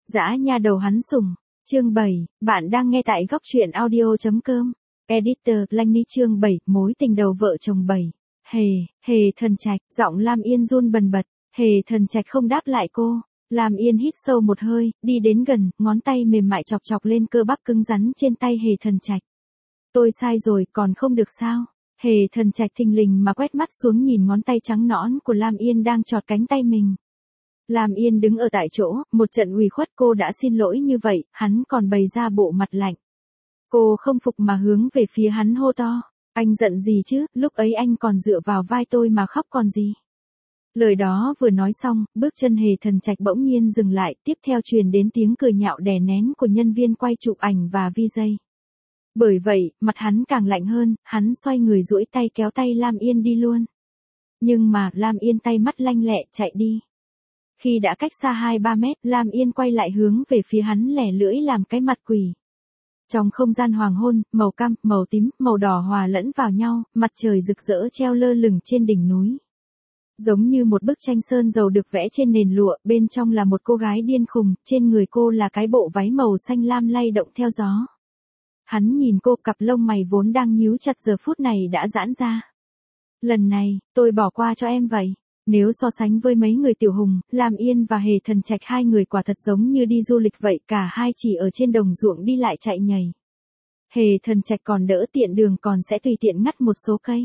Dã nha đầu hắn sủng. Chương 7, bạn đang nghe tại góc truyện audio.com. Editor, Lanh Ni chương 7, mối tình đầu vợ chồng 7. Hề Thần Trạch, giọng Lam Yên run bần bật, Hề Thần Trạch không đáp lại cô. Lam Yên hít sâu một hơi, đi đến gần, ngón tay mềm mại chọc chọc lên cơ bắp cứng rắn trên tay Hề Thần Trạch. Tôi sai rồi, còn không được sao? Hề Thần Trạch thình lình mà quét mắt xuống nhìn ngón tay trắng nõn của Lam Yên đang chọt cánh tay mình. Lam Yên đứng ở tại chỗ, một trận ủy khuất cô đã xin lỗi như vậy, hắn còn bày ra bộ mặt lạnh. Cô không phục mà hướng về phía hắn hô to. Anh giận gì chứ, lúc ấy anh còn dựa vào vai tôi mà khóc còn gì. Lời đó vừa nói xong, bước chân Hề Thần Trạch bỗng nhiên dừng lại, tiếp theo truyền đến tiếng cười nhạo đè nén của nhân viên quay chụp ảnh và VJ. Bởi vậy, mặt hắn càng lạnh hơn, hắn xoay người duỗi tay kéo tay Lam Yên đi luôn. Nhưng mà, Lam Yên tay mắt lanh lẹ chạy đi. Khi đã cách xa 2-3 mét, Lam Yên quay lại hướng về phía hắn lẻ lưỡi làm cái mặt quỷ. Trong không gian hoàng hôn, màu cam, màu tím, màu đỏ hòa lẫn vào nhau, mặt trời rực rỡ treo lơ lửng trên đỉnh núi. Giống như một bức tranh sơn dầu được vẽ trên nền lụa, bên trong là một cô gái điên khùng, trên người cô là cái bộ váy màu xanh lam lay động theo gió. Hắn nhìn cô, cặp lông mày vốn đang nhíu chặt giờ phút này đã giãn ra. Lần này, tôi bỏ qua cho em vậy. Nếu so sánh với mấy người Tiểu Hùng, Lam Yên và Hề Thần Trạch hai người quả thật giống như đi du lịch vậy, cả hai chỉ ở trên đồng ruộng đi lại chạy nhảy. Hề Thần Trạch còn đỡ tiện đường còn sẽ tùy tiện ngắt một số cây.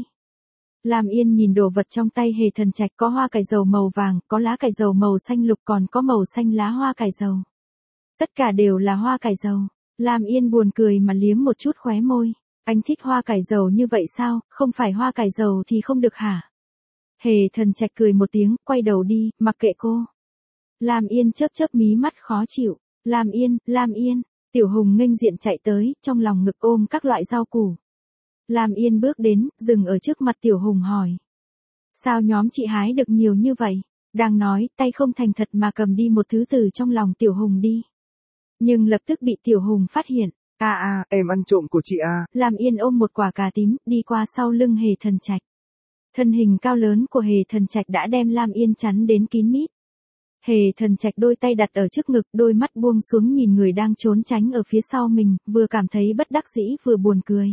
Lam Yên nhìn đồ vật trong tay Hề Thần Trạch có hoa cải dầu màu vàng, có lá cải dầu màu xanh lục còn có màu xanh lá hoa cải dầu. Tất cả đều là hoa cải dầu. Lam Yên buồn cười mà liếm một chút khóe môi. Anh thích hoa cải dầu như vậy sao, không phải hoa cải dầu thì không được hả? Hề Thần Trạch cười một tiếng, quay đầu đi, mặc kệ cô. Lam Yên chớp chớp mí mắt khó chịu. Lam Yên, Tiểu Hùng nghênh diện chạy tới, trong lòng ngực ôm các loại rau củ. Lam Yên bước đến, dừng ở trước mặt Tiểu Hùng hỏi. Sao nhóm chị hái được nhiều như vậy? Đang nói, tay không thành thật mà cầm đi một thứ từ trong lòng Tiểu Hùng đi. Nhưng lập tức bị Tiểu Hùng phát hiện. Em ăn trộm của chị à. Lam Yên ôm một quả cà tím, đi qua sau lưng Hề Thần Trạch. Thân hình cao lớn của Hề Thần Trạch đã đem Lam Yên chắn đến kín mít. Hề Thần Trạch đôi tay đặt ở trước ngực, đôi mắt buông xuống nhìn người đang trốn tránh ở phía sau mình, vừa cảm thấy bất đắc dĩ vừa buồn cười.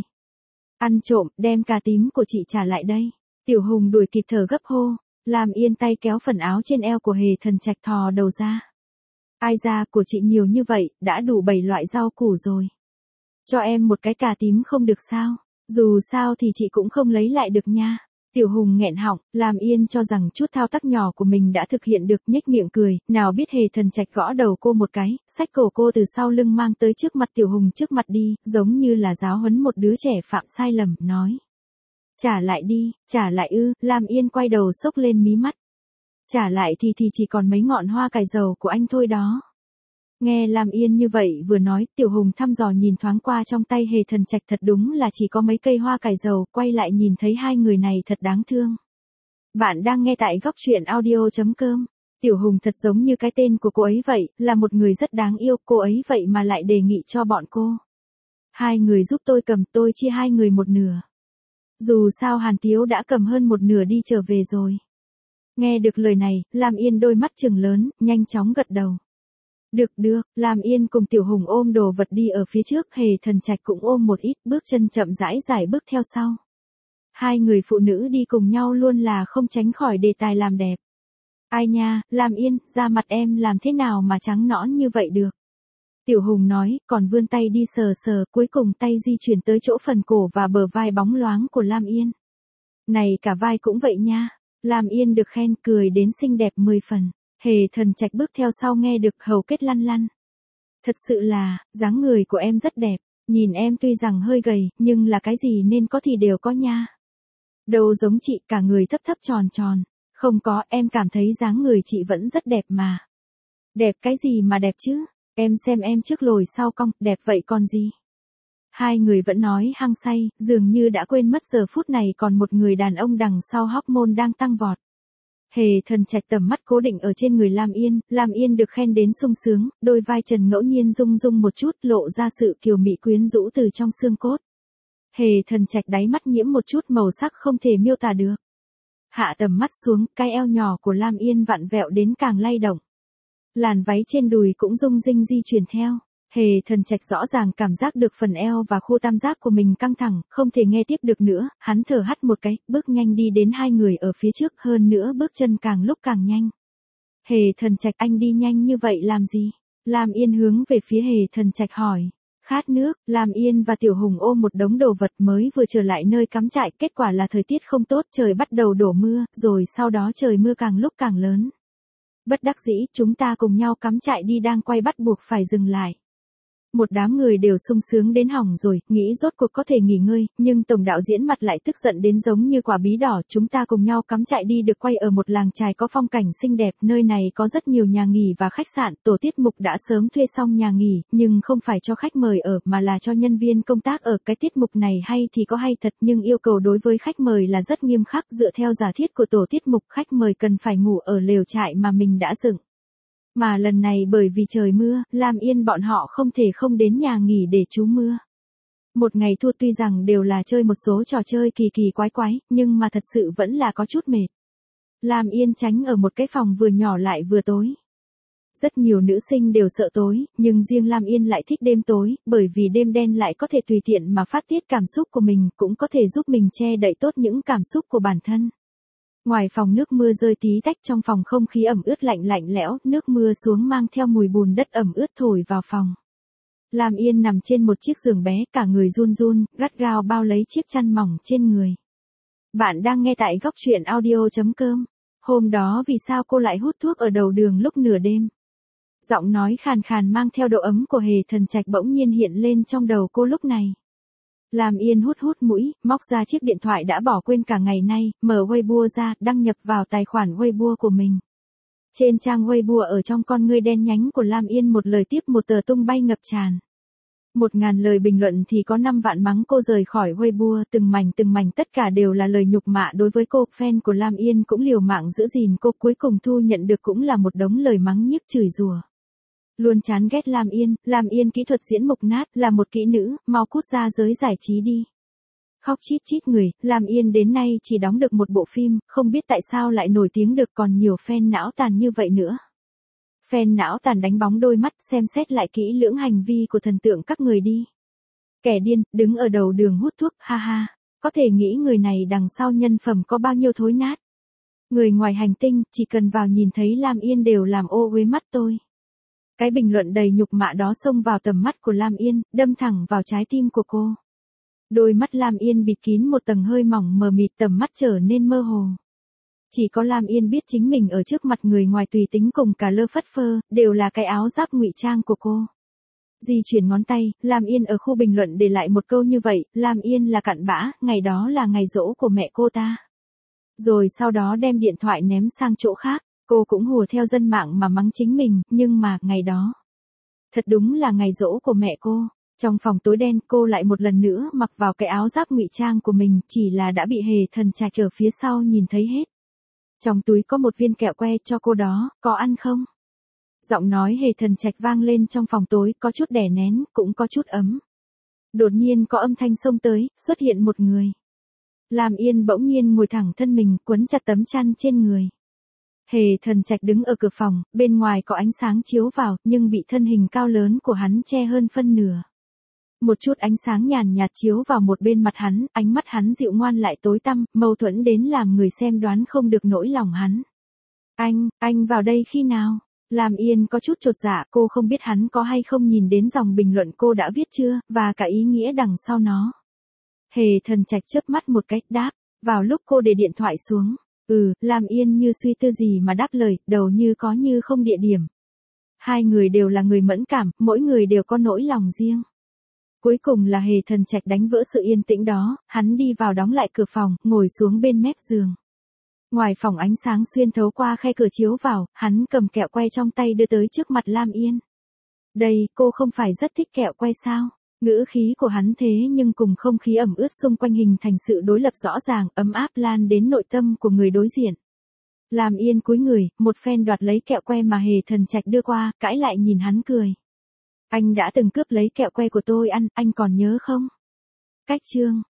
Ăn trộm, đem cà tím của chị trả lại đây. Tiểu Hùng đuổi kịp thở gấp hô. Lam Yên tay kéo phần áo trên eo của Hề Thần Trạch thò đầu ra. Ai ra, của chị nhiều như vậy, đã đủ 7 loại rau củ rồi. Cho em một cái cà tím không được sao? Dù sao thì chị cũng không lấy lại được nha. Tiểu Hùng nghẹn họng, Lam Yên cho rằng chút thao tác nhỏ của mình đã thực hiện được, nhếch miệng cười, nào biết Hề Thần Trạch gõ đầu cô một cái, xách cổ cô từ sau lưng mang tới trước mặt Tiểu Hùng trước mặt đi, giống như là giáo huấn một đứa trẻ phạm sai lầm, nói. Trả lại đi, trả lại ư, Lam Yên quay đầu xốc lên mí mắt. Trả lại thì chỉ còn mấy ngọn hoa cải dầu của anh thôi đó. Nghe Lam Yên như vậy vừa nói, Tiểu Hùng thăm dò nhìn thoáng qua trong tay Hề Thần Trạch, thật đúng là chỉ có mấy cây hoa cải dầu, quay lại nhìn thấy hai người này thật đáng thương. Bạn đang nghe tại góc truyện audio.com. Tiểu Hùng thật giống như cái tên của cô ấy vậy, là một người rất đáng yêu, cô ấy vậy mà lại đề nghị cho bọn cô. Hai người giúp tôi cầm, tôi chia hai người một nửa. Dù sao Hàn Tiếu đã cầm hơn một nửa đi trở về rồi. Nghe được lời này, Lam Yên đôi mắt trừng lớn, nhanh chóng gật đầu. Được, Lam Yên cùng Tiểu Hùng ôm đồ vật đi ở phía trước, Hề Thần Trạch cũng ôm một ít, bước chân chậm rãi giải bước theo sau. Hai người phụ nữ đi cùng nhau luôn là không tránh khỏi đề tài làm đẹp. Ai nha, Lam Yên, da mặt em làm thế nào mà trắng nõn như vậy được? Tiểu Hùng nói, còn vươn tay đi sờ sờ, cuối cùng tay di chuyển tới chỗ phần cổ và bờ vai bóng loáng của Lam Yên. Này cả vai cũng vậy nha. Lam Yên được khen, cười đến xinh đẹp 10 phần. Hề Thần Trạch bước theo sau nghe được hầu kết lăn lăn. Thật sự là, dáng người của em rất đẹp, nhìn em tuy rằng hơi gầy, nhưng là cái gì nên có thì đều có nha. Đâu giống chị, cả người thấp thấp tròn tròn. Không có, em cảm thấy dáng người chị vẫn rất đẹp mà. Đẹp cái gì mà đẹp chứ, em xem em trước lồi sau cong, đẹp vậy còn gì. Hai người vẫn nói hăng say, dường như đã quên mất giờ phút này còn một người đàn ông đằng sau hormone đang tăng vọt. Hề Thần Trạch tầm mắt cố định ở trên người Lam Yên được khen đến sung sướng, đôi vai trần ngẫu nhiên rung rung một chút, lộ ra sự kiều mị quyến rũ từ trong xương cốt. Hề Thần Trạch đáy mắt nhiễm một chút màu sắc không thể miêu tả được. Hạ tầm mắt xuống, cái eo nhỏ của Lam Yên vặn vẹo đến càng lay động. Làn váy trên đùi cũng rung rinh di chuyển theo. Hề Thần Trạch rõ ràng cảm giác được phần eo và khô tam giác của mình căng thẳng, không thể nghe tiếp được nữa, hắn thở hắt một cái, bước nhanh đi đến hai người ở phía trước, hơn nữa bước chân càng lúc càng nhanh. Hề Thần Trạch, anh đi nhanh như vậy làm gì? Lam Yên hướng về phía Hề Thần Trạch hỏi. Khát nước. Lam Yên và Tiểu Hùng ôm một đống đồ vật mới vừa trở lại nơi cắm trại, kết quả là thời tiết không tốt, trời bắt đầu đổ mưa, rồi sau đó trời mưa càng lúc càng lớn. Bất đắc dĩ, chúng ta cùng nhau cắm trại đi, đang quay bắt buộc phải dừng lại. Một đám người đều sung sướng đến hỏng rồi, nghĩ rốt cuộc có thể nghỉ ngơi, nhưng tổng đạo diễn mặt lại tức giận đến giống như quả bí đỏ. Chúng ta cùng nhau cắm trại đi được quay ở một làng chài có phong cảnh xinh đẹp, nơi này có rất nhiều nhà nghỉ và khách sạn, tổ tiết mục đã sớm thuê xong nhà nghỉ, nhưng không phải cho khách mời ở, mà là cho nhân viên công tác ở. Cái tiết mục này hay thì có hay thật, nhưng yêu cầu đối với khách mời là rất nghiêm khắc, dựa theo giả thiết của tổ tiết mục, khách mời cần phải ngủ ở lều trại mà mình đã dựng. Mà lần này bởi vì trời mưa, Lam Yên bọn họ không thể không đến nhà nghỉ để trú mưa. Một ngày thua tuy rằng đều là chơi một số trò chơi kỳ kỳ quái quái, nhưng mà thật sự vẫn là có chút mệt. Lam Yên tránh ở một cái phòng vừa nhỏ lại vừa tối. Rất nhiều nữ sinh đều sợ tối, nhưng riêng Lam Yên lại thích đêm tối, bởi vì đêm đen lại có thể tùy tiện mà phát tiết cảm xúc của mình, cũng có thể giúp mình che đậy tốt những cảm xúc của bản thân. Ngoài phòng nước mưa rơi tí tách, trong phòng không khí ẩm ướt lạnh lẽo, nước mưa xuống mang theo mùi bùn đất ẩm ướt thổi vào phòng. Lam Yên nằm trên một chiếc giường bé, cả người run run, gắt gao bao lấy chiếc chăn mỏng trên người. Bạn đang nghe tại Góc Truyện Audio.com. Hôm đó vì sao cô lại hút thuốc ở đầu đường lúc nửa đêm? Giọng nói khàn khàn mang theo độ ấm của Hề Thần Trạch bỗng nhiên hiện lên trong đầu cô lúc này. Lam Yên hút mũi, móc ra chiếc điện thoại đã bỏ quên cả ngày nay, mở Weibo ra, đăng nhập vào tài khoản Weibo của mình. Trên trang Weibo, ở trong con ngươi đen nhánh của Lam Yên, một lời tiếp một tờ tung bay ngập tràn. 1000 lời bình luận thì có 5 vạn mắng cô rời khỏi Weibo, từng mảnh tất cả đều là lời nhục mạ đối với cô. Fan của Lam Yên cũng liều mạng giữ gìn cô, cuối cùng thu nhận được cũng là một đống lời mắng nhiếc chửi rủa. Luôn chán ghét Lam Yên kỹ thuật diễn mục nát, là một kỹ nữ, mau cút ra giới giải trí đi. Khóc chít chít người, Lam Yên đến nay chỉ đóng được một bộ phim, không biết tại sao lại nổi tiếng được, còn nhiều fan não tàn như vậy nữa. Fan não tàn đánh bóng đôi mắt, xem xét lại kỹ lưỡng hành vi của thần tượng các người đi. Kẻ điên, đứng ở đầu đường hút thuốc, ha ha, có thể nghĩ người này đằng sau nhân phẩm có bao nhiêu thối nát. Người ngoài hành tinh, chỉ cần vào nhìn thấy Lam Yên đều làm ô uế mắt tôi. Cái bình luận đầy nhục mạ đó xông vào tầm mắt của Lam Yên, đâm thẳng vào trái tim của cô. Đôi mắt Lam Yên bịt kín một tầng hơi mỏng mờ mịt, tầm mắt trở nên mơ hồ. Chỉ có Lam Yên biết chính mình ở trước mặt người ngoài tùy tính cùng cả lơ phất phơ, đều là cái áo giáp ngụy trang của cô. Di chuyển ngón tay, Lam Yên ở khu bình luận để lại một câu như vậy, Lam Yên là cặn bã, ngày đó là ngày giỗ của mẹ cô ta. Rồi sau đó đem điện thoại ném sang chỗ khác. Cô cũng hùa theo dân mạng mà mắng chính mình, nhưng mà, ngày đó. Thật đúng là ngày giỗ của mẹ cô. Trong phòng tối đen, cô lại một lần nữa mặc vào cái áo giáp ngụy trang của mình, chỉ là đã bị Hề Thần Trạch ở phía sau nhìn thấy hết. Trong túi có một viên kẹo que, cho cô đó, có ăn không? Giọng nói Hề Thần Trạch vang lên trong phòng tối, có chút đè nén, cũng có chút ấm. Đột nhiên có âm thanh xông tới, xuất hiện một người. Lam Yên bỗng nhiên ngồi thẳng thân mình, quấn chặt tấm chăn trên người. Hề Thần Trạch đứng ở cửa phòng, bên ngoài có ánh sáng chiếu vào, nhưng bị thân hình cao lớn của hắn che hơn phân nửa. Một chút ánh sáng nhàn nhạt chiếu vào một bên mặt hắn, ánh mắt hắn dịu ngoan lại tối tăm, mâu thuẫn đến làm người xem đoán không được nỗi lòng hắn. Anh vào đây khi nào? Lam Yên có chút chột dạ, cô không biết hắn có hay không nhìn đến dòng bình luận cô đã viết chưa, và cả ý nghĩa đằng sau nó. Hề Thần Trạch chớp mắt một cái, đáp, vào lúc cô để điện thoại xuống. Lam Yên như suy tư gì mà đáp lời, đầu như có như không địa điểm. Hai người đều là người mẫn cảm, mỗi người đều có nỗi lòng riêng. Cuối cùng là Hề Thần Trạch đánh vỡ sự yên tĩnh đó, hắn đi vào đóng lại cửa phòng, ngồi xuống bên mép giường. Ngoài phòng ánh sáng xuyên thấu qua khe cửa chiếu vào, hắn cầm kẹo que trong tay đưa tới trước mặt Lam Yên. Đây, cô không phải rất thích kẹo que sao? Ngữ khí của hắn thế nhưng cùng không khí ẩm ướt xung quanh hình thành sự đối lập rõ ràng, ấm áp lan đến nội tâm của người đối diện. Lam Yên cúi người, một phen đoạt lấy kẹo que mà Hề Thần Trạch đưa qua, cãi lại nhìn hắn cười. Anh đã từng cướp lấy kẹo que của tôi ăn, anh còn nhớ không? Cách chương.